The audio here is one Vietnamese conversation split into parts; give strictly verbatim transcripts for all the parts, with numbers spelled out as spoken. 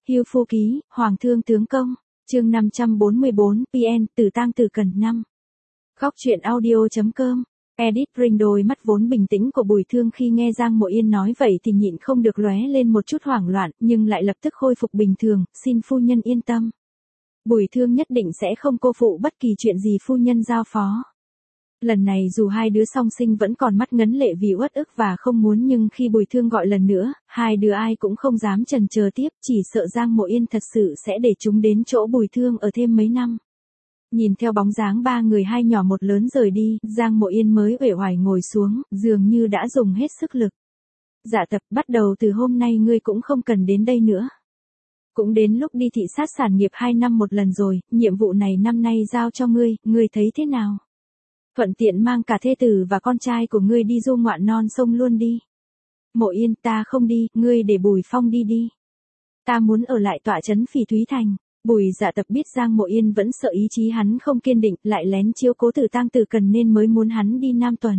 Hưu Phu Ký, Hoàng Thương Tướng Công, chương năm trăm bốn mươi bốn, pê en, Tử Tang Tử Cần năm. Góc truyện audio.com, edit Bring đôi mắt vốn bình tĩnh của Bùi Thương khi nghe Giang Mộ Yên nói vậy thì nhịn không được lóe lên một chút hoảng loạn, nhưng lại lập tức khôi phục bình thường, xin phu nhân yên tâm. Bùi Thương nhất định sẽ không cô phụ bất kỳ chuyện gì phu nhân giao phó. Lần này dù hai đứa song sinh vẫn còn mắt ngấn lệ vì uất ức và không muốn, nhưng khi Bùi Thương gọi lần nữa, hai đứa ai cũng không dám chần chờ tiếp, chỉ sợ Giang Mộ Yên thật sự sẽ để chúng đến chỗ Bùi Thương ở thêm mấy năm. Nhìn theo bóng dáng ba người hai nhỏ một lớn rời đi, Giang Mộ Yên mới uể oải ngồi xuống, dường như đã dùng hết sức lực. Dạ Tập, bắt đầu từ hôm nay ngươi cũng không cần đến đây nữa. Cũng đến lúc đi thị sát sản nghiệp hai năm một lần rồi, nhiệm vụ này năm nay giao cho ngươi, ngươi thấy thế nào? Thuận tiện mang cả thê tử và con trai của ngươi đi du ngoạn non sông luôn đi. Mộ Yên, ta không đi, ngươi để Bùi Phong đi đi. Ta muốn ở lại tọa trấn Phỉ Thúy Thành. Bùi Dạ Tập biết Giang Mộ Yên vẫn sợ ý chí hắn không kiên định, lại lén chiếu cố Tử Tang Tử Cần nên mới muốn hắn đi Nam Tuần.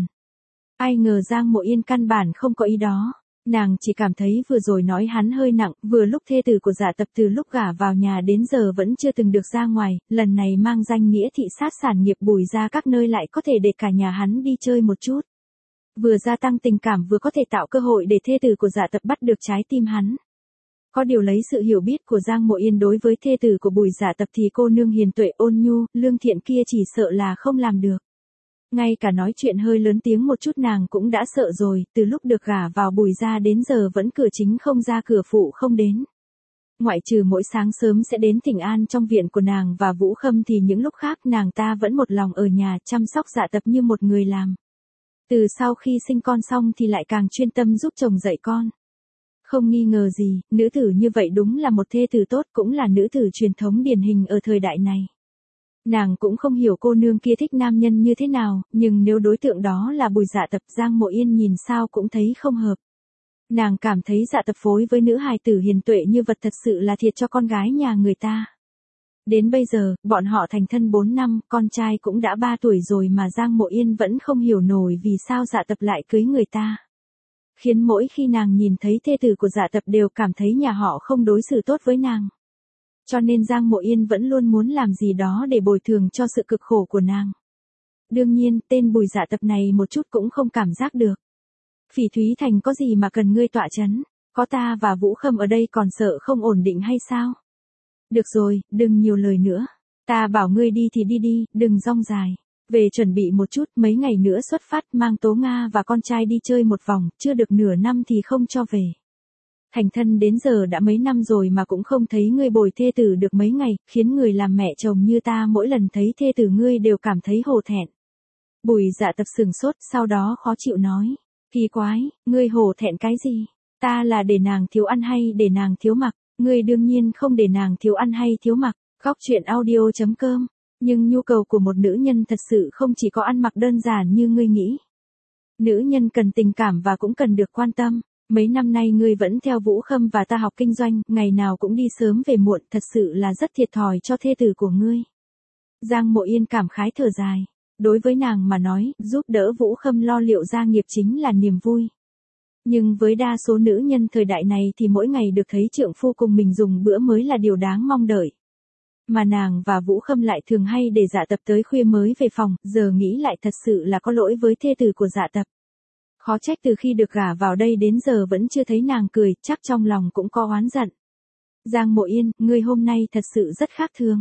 Ai ngờ Giang Mộ Yên căn bản không có ý đó. Nàng chỉ cảm thấy vừa rồi nói hắn hơi nặng, vừa lúc thê tử của Dạ Tập từ lúc gả vào nhà đến giờ vẫn chưa từng được ra ngoài, lần này mang danh nghĩa thị sát sản nghiệp Bùi ra các nơi lại có thể để cả nhà hắn đi chơi một chút. Vừa gia tăng tình cảm vừa có thể tạo cơ hội để thê tử của Dạ Tập bắt được trái tim hắn. Có điều lấy sự hiểu biết của Giang Mộ Yên đối với thê tử của Bùi Dạ Tập thì cô nương hiền tuệ ôn nhu, lương thiện kia chỉ sợ là không làm được. Ngay cả nói chuyện hơi lớn tiếng một chút nàng cũng đã sợ rồi, từ lúc được gả vào Bùi gia đến giờ vẫn cửa chính không ra cửa phụ không đến. Ngoại trừ mỗi sáng sớm sẽ đến thỉnh an trong viện của nàng và Vũ Khâm thì những lúc khác nàng ta vẫn một lòng ở nhà chăm sóc Dạ Tập như một người làm. Từ sau khi sinh con xong thì lại càng chuyên tâm giúp chồng dạy con. Không nghi ngờ gì, nữ tử như vậy đúng là một thê tử tốt, cũng là nữ tử truyền thống điển hình ở thời đại này. Nàng cũng không hiểu cô nương kia thích nam nhân như thế nào, nhưng nếu đối tượng đó là Bùi Dạ Tập, Giang Mộ Yên nhìn sao cũng thấy không hợp. Nàng cảm thấy Dạ Tập phối với nữ hài tử hiền tuệ như vật thật sự là thiệt cho con gái nhà người ta. Đến bây giờ, bọn họ thành thân bốn năm, con trai cũng đã ba tuổi rồi mà Giang Mộ Yên vẫn không hiểu nổi vì sao Dạ Tập lại cưới người ta. Khiến mỗi khi nàng nhìn thấy thê tử của Dạ Tập đều cảm thấy nhà họ không đối xử tốt với nàng. Cho nên Giang Mộ Yên vẫn luôn muốn làm gì đó để bồi thường cho sự cực khổ của nàng. Đương nhiên, tên Bùi Dạ Tập này một chút cũng không cảm giác được. Phỉ Thúy Thành có gì mà cần ngươi tọa chấn, có ta và Vũ Khâm ở đây còn sợ không ổn định hay sao? Được rồi, đừng nhiều lời nữa. Ta bảo ngươi đi thì đi đi, đừng rong dài. Về chuẩn bị một chút, mấy ngày nữa xuất phát mang Tố Nga và con trai đi chơi một vòng, chưa được nửa năm thì không cho về. Thành thân đến giờ đã mấy năm rồi mà cũng không thấy ngươi bồi thê tử được mấy ngày, khiến người làm mẹ chồng như ta mỗi lần thấy thê tử ngươi đều cảm thấy hổ thẹn. Bùi Dạ Tập sừng sốt, sau đó khó chịu nói. Kỳ quái, ngươi hổ thẹn cái gì? Ta là để nàng thiếu ăn hay để nàng thiếu mặc? Ngươi đương nhiên không để nàng thiếu ăn hay thiếu mặc. Góc truyện audio.com. Nhưng nhu cầu của một nữ nhân thật sự không chỉ có ăn mặc đơn giản như ngươi nghĩ. Nữ nhân cần tình cảm và cũng cần được quan tâm. Mấy năm nay ngươi vẫn theo Vũ Khâm và ta học kinh doanh, ngày nào cũng đi sớm về muộn, thật sự là rất thiệt thòi cho thê tử của ngươi. Giang Mộ Yên cảm khái thở dài. Đối với nàng mà nói, giúp đỡ Vũ Khâm lo liệu gia nghiệp chính là niềm vui. Nhưng với đa số nữ nhân thời đại này thì mỗi ngày được thấy trượng phu cùng mình dùng bữa mới là điều đáng mong đợi. Mà nàng và Vũ Khâm lại thường hay để Dạ Tập tới khuya mới về phòng, giờ nghĩ lại thật sự là có lỗi với thê tử của Dạ Tập. Khó trách từ khi được gả vào đây đến giờ vẫn chưa thấy nàng cười, chắc trong lòng cũng có oán giận. Giang Mộ Yên, ngươi hôm nay thật sự rất khác thường.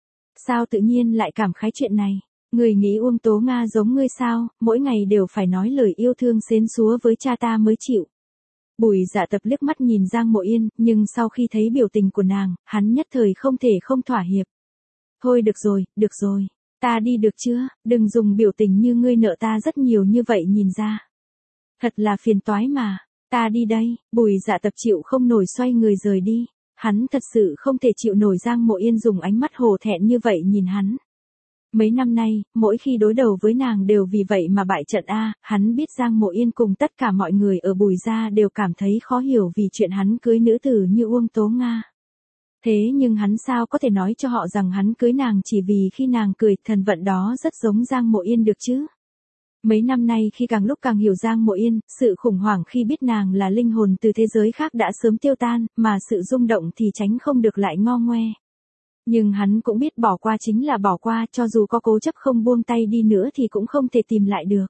Sao tự nhiên lại cảm khái chuyện này? Ngươi nghĩ Uông Tố Nga giống ngươi sao, mỗi ngày đều phải nói lời yêu thương xến xúa với cha ta mới chịu. Bùi Dạ Tập liếc mắt nhìn Giang Mộ Yên, nhưng sau khi thấy biểu tình của nàng, hắn nhất thời không thể không thỏa hiệp. Thôi được rồi, được rồi, ta đi được chưa, đừng dùng biểu tình như ngươi nợ ta rất nhiều như vậy nhìn ra. Thật là phiền toái mà, ta đi đây. Bùi Dạ Tập chịu không nổi xoay người rời đi. Hắn thật sự không thể chịu nổi Giang Mộ Yên dùng ánh mắt hổ thẹn như vậy nhìn hắn. Mấy năm nay, mỗi khi đối đầu với nàng đều vì vậy mà bại trận a. Hắn biết Giang Mộ Yên cùng tất cả mọi người ở Bùi gia đều cảm thấy khó hiểu vì chuyện hắn cưới nữ tử như Uông Tố Nga. Thế nhưng hắn sao có thể nói cho họ rằng hắn cưới nàng chỉ vì khi nàng cười, thần vận đó rất giống Giang Mộ Yên được chứ? Mấy năm nay khi càng lúc càng hiểu Giang Mộ Yên, sự khủng hoảng khi biết nàng là linh hồn từ thế giới khác đã sớm tiêu tan, mà sự rung động thì tránh không được lại ngo ngoe. Nhưng hắn cũng biết bỏ qua chính là bỏ qua, cho dù có cố chấp không buông tay đi nữa thì cũng không thể tìm lại được.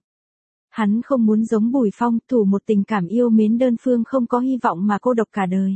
Hắn không muốn giống Bùi Phong, thủ một tình cảm yêu mến đơn phương không có hy vọng mà cô độc cả đời.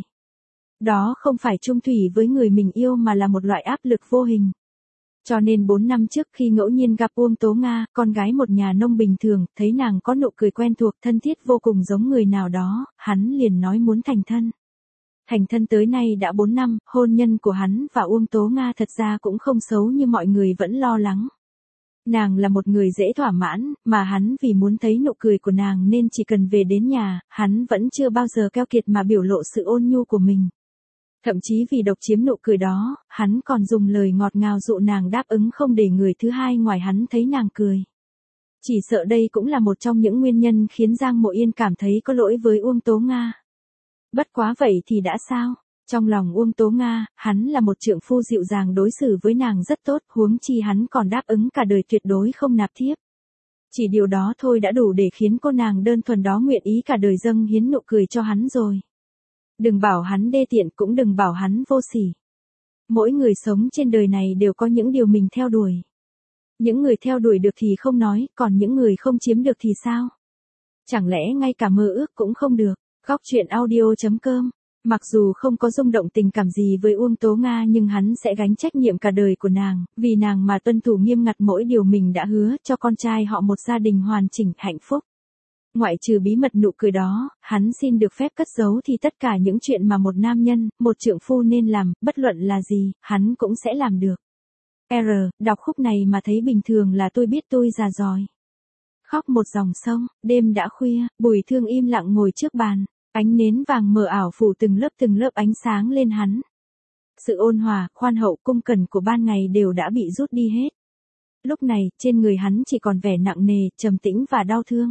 Đó không phải chung thủy với người mình yêu mà là một loại áp lực vô hình. Cho nên bốn năm trước khi ngẫu nhiên gặp Uông Tố Nga, con gái một nhà nông bình thường, thấy nàng có nụ cười quen thuộc thân thiết vô cùng giống người nào đó, hắn liền nói muốn thành thân. Thành thân tới nay đã bốn năm, hôn nhân của hắn và Uông Tố Nga thật ra cũng không xấu như mọi người vẫn lo lắng. Nàng là một người dễ thỏa mãn, mà hắn vì muốn thấy nụ cười của nàng nên chỉ cần về đến nhà, hắn vẫn chưa bao giờ keo kiệt mà biểu lộ sự ôn nhu của mình. Thậm chí vì độc chiếm nụ cười đó, hắn còn dùng lời ngọt ngào dụ nàng đáp ứng không để người thứ hai ngoài hắn thấy nàng cười. Chỉ sợ đây cũng là một trong những nguyên nhân khiến Giang Mộ Yên cảm thấy có lỗi với Uông Tố Nga. Bất quá vậy thì đã sao? Trong lòng Uông Tố Nga, hắn là một trượng phu dịu dàng đối xử với nàng rất tốt, huống chi hắn còn đáp ứng cả đời tuyệt đối không nạp thiếp. Chỉ điều đó thôi đã đủ để khiến cô nàng đơn thuần đó nguyện ý cả đời dâng hiến nụ cười cho hắn rồi. Đừng bảo hắn đê tiện, cũng đừng bảo hắn vô sỉ. Mỗi người sống trên đời này đều có những điều mình theo đuổi. Những người theo đuổi được thì không nói, còn những người không chiếm được thì sao? Chẳng lẽ ngay cả mơ ước cũng không được? Góc truyện audio chấm com. Mặc dù không có rung động tình cảm gì với Uông Tố Nga nhưng hắn sẽ gánh trách nhiệm cả đời của nàng, vì nàng mà tuân thủ nghiêm ngặt mỗi điều mình đã hứa cho con trai họ một gia đình hoàn chỉnh, hạnh phúc. Ngoại trừ bí mật nụ cười đó, hắn xin được phép cất giấu thì tất cả những chuyện mà một nam nhân, một trượng phu nên làm, bất luận là gì, hắn cũng sẽ làm được. R, đọc khúc này mà thấy bình thường là tôi biết tôi già rồi. Khóc một dòng sông, đêm đã khuya, Bùi Thương im lặng ngồi trước bàn. Ánh nến vàng mờ ảo phủ từng lớp từng lớp ánh sáng lên hắn. Sự ôn hòa, khoan hậu, cung cẩn của ban ngày đều đã bị rút đi hết. Lúc này, trên người hắn chỉ còn vẻ nặng nề, trầm tĩnh và đau thương.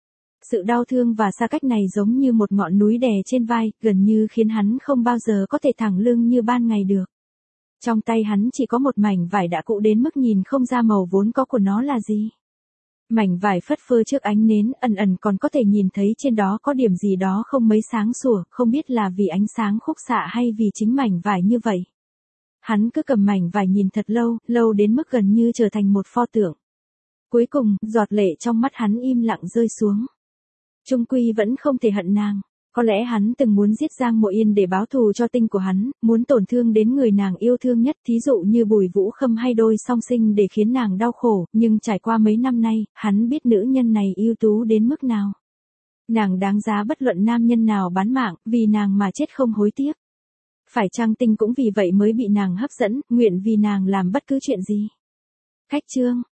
Sự đau thương và xa cách này giống như một ngọn núi đè trên vai, gần như khiến hắn không bao giờ có thể thẳng lưng như ban ngày được. Trong tay hắn chỉ có một mảnh vải đã cũ đến mức nhìn không ra màu vốn có của nó là gì. Mảnh vải phất phơ trước ánh nến, ẩn ẩn còn có thể nhìn thấy trên đó có điểm gì đó không mấy sáng sủa, không biết là vì ánh sáng khúc xạ hay vì chính mảnh vải như vậy. Hắn cứ cầm mảnh vải nhìn thật lâu, lâu đến mức gần như trở thành một pho tượng. Cuối cùng, giọt lệ trong mắt hắn im lặng rơi xuống. Chung quy vẫn không thể hận nàng. Có lẽ hắn từng muốn giết Giang Mộ Yên để báo thù cho tinh của hắn, muốn tổn thương đến người nàng yêu thương nhất, thí dụ như Bùi Vũ Khâm hay đôi song sinh để khiến nàng đau khổ, nhưng trải qua mấy năm nay, hắn biết nữ nhân này ưu tú đến mức nào. Nàng đáng giá bất luận nam nhân nào bán mạng, vì nàng mà chết không hối tiếc. Phải chăng tinh cũng vì vậy mới bị nàng hấp dẫn, nguyện vì nàng làm bất cứ chuyện gì. Khách chương.